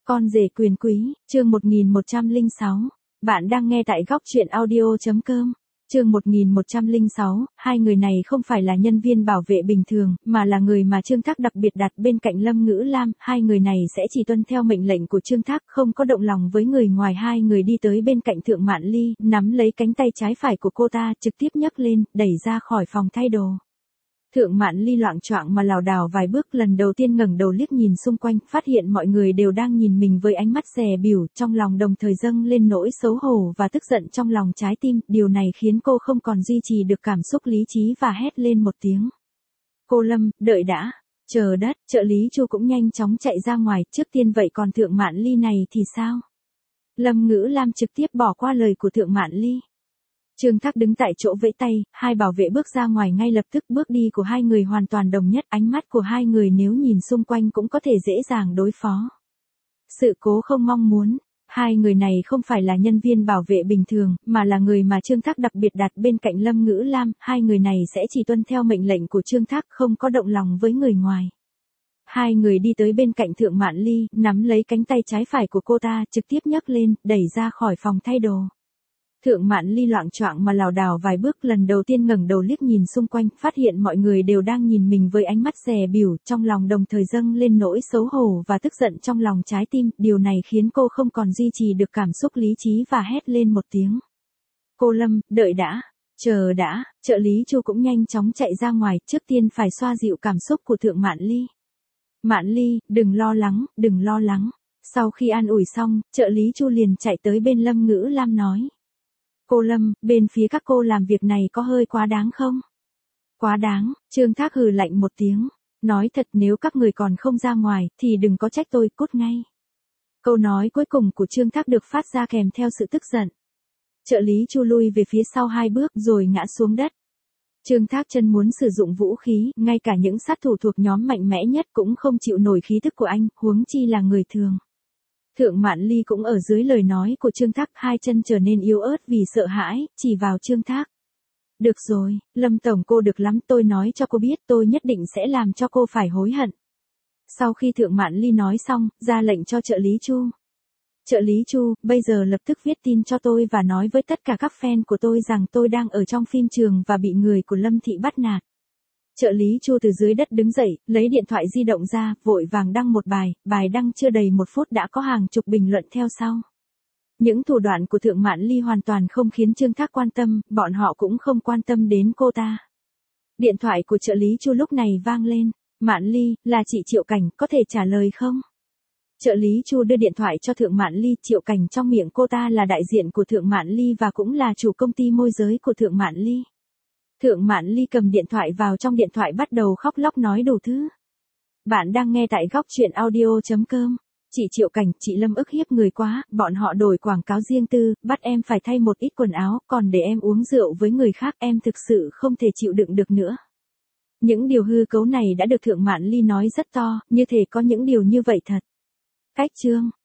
Con rể quyền quý, chương 1106. Bạn đang nghe tại góc truyện audio.com. Chương 1106, hai người này không phải là nhân viên bảo vệ bình thường, mà là người mà Trương Thác đặc biệt đặt bên cạnh Lâm Ngữ Lam. Hai người này sẽ chỉ tuân theo mệnh lệnh của Trương Thác, không có động lòng với người ngoài. Hai người đi tới bên cạnh Thượng Mạn Ly, nắm lấy cánh tay trái phải của cô ta, trực tiếp nhấc lên, đẩy ra khỏi phòng thay đồ. Thượng Mạn Ly loạng choạng mà lảo đảo vài bước, lần đầu tiên ngẩng đầu liếc nhìn xung quanh, phát hiện mọi người đều đang nhìn mình với ánh mắt dè bỉu, trong lòng đồng thời dâng lên nỗi xấu hổ và tức giận trong lòng trái tim, điều này khiến cô không còn duy trì được cảm xúc lý trí và hét lên một tiếng. Cô Lâm, đợi đã, chờ đất, trợ lý Chu cũng nhanh chóng chạy ra ngoài, trước tiên vậy còn Thượng Mạn Ly này thì sao? Lâm Ngữ Lam trực tiếp bỏ qua lời của Thượng Mạn Ly. Trương Thác đứng tại chỗ vẫy tay, hai bảo vệ bước ra ngoài ngay lập tức, bước đi của hai người hoàn toàn đồng nhất, ánh mắt của hai người nếu nhìn xung quanh cũng có thể dễ dàng đối phó. Sự cố không mong muốn, hai người này không phải là nhân viên bảo vệ bình thường, mà là người mà Trương Thác đặc biệt đặt bên cạnh Lâm Ngữ Lam, hai người này sẽ chỉ tuân theo mệnh lệnh của Trương Thác, không có động lòng với người ngoài. Hai người đi tới bên cạnh Thượng Mạn Ly, nắm lấy cánh tay trái phải của cô ta, trực tiếp nhấc lên, đẩy ra khỏi phòng thay đồ. Thượng Mạn Ly loạng choạng mà lảo đảo vài bước, lần đầu tiên ngẩng đầu liếc nhìn xung quanh, phát hiện mọi người đều đang nhìn mình với ánh mắt dè bỉu, trong lòng đồng thời dâng lên nỗi xấu hổ và tức giận trong lòng trái tim, điều này khiến cô không còn duy trì được cảm xúc lý trí và hét lên một tiếng. Cô Lâm, đợi đã, chờ đã, trợ lý Chu cũng nhanh chóng chạy ra ngoài, trước tiên phải xoa dịu cảm xúc của Thượng Mạn Ly. Mạn Ly, đừng lo lắng, đừng lo lắng. Sau khi an ủi xong, trợ lý Chu liền chạy tới bên Lâm Ngữ Lam nói. Cô Lâm, bên phía các cô làm việc này có hơi quá đáng không? Quá đáng, Trương Thác hừ lạnh một tiếng. Nói thật, nếu các người còn không ra ngoài, thì đừng có trách tôi, cút ngay. Câu nói cuối cùng của Trương Thác được phát ra kèm theo sự tức giận. Trợ lý Chu lui về phía sau hai bước rồi ngã xuống đất. Trương Thác chân muốn sử dụng vũ khí, ngay cả những sát thủ thuộc nhóm mạnh mẽ nhất cũng không chịu nổi khí tức của anh, huống chi là người thường. Thượng Mạn Ly cũng ở dưới lời nói của Trương Thác, hai chân trở nên yếu ớt vì sợ hãi, chỉ vào Trương Thác. Được rồi, Lâm Tổng cô được lắm, tôi nói cho cô biết, tôi nhất định sẽ làm cho cô phải hối hận. Sau khi Thượng Mạn Ly nói xong, ra lệnh cho trợ lý Chu. Trợ lý Chu, bây giờ lập tức viết tin cho tôi và nói với tất cả các fan của tôi rằng tôi đang ở trong phim trường và bị người của Lâm Thị bắt nạt. Trợ lý Chu từ dưới đất đứng dậy, lấy điện thoại di động ra, vội vàng đăng một bài đăng chưa đầy 1 phút đã có hàng chục bình luận theo sau. Những thủ đoạn của Thượng Mạn Ly hoàn toàn không khiến Trương Thác quan tâm, bọn họ cũng không quan tâm đến cô ta. Điện thoại của trợ lý Chu lúc này vang lên. Mạn Ly, là chị Triệu Cảnh, có thể trả lời không? Trợ lý Chu đưa điện thoại cho Thượng Mạn Ly, Triệu Cảnh trong miệng cô ta là đại diện của Thượng Mạn Ly và cũng là chủ công ty môi giới của Thượng Mạn Ly. Thượng Mạn Ly cầm điện thoại vào trong điện thoại bắt đầu khóc lóc nói đủ thứ. Bạn đang nghe tại góc truyện audio.com. Chị Triệu Cảnh, chị Lâm ức hiếp người quá, bọn họ đổi quảng cáo riêng tư, bắt em phải thay một ít quần áo, còn để em uống rượu với người khác, em thực sự không thể chịu đựng được nữa. Những điều hư cấu này đã được Thượng Mạn Ly nói rất to, như thể có những điều như vậy thật. Cách chương,